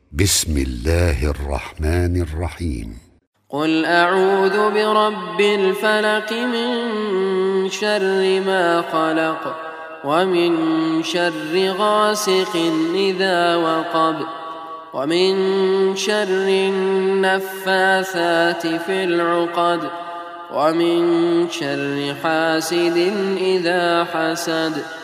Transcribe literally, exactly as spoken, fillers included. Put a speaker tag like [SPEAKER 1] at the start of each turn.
[SPEAKER 1] بسم الله الرحمن الرحيم.
[SPEAKER 2] قل أعوذ برب الفلق من شر ما خلق ومن شر غاسق إذا وقب ومن شر النفاثات في العقد ومن شر حاسد إذا حسد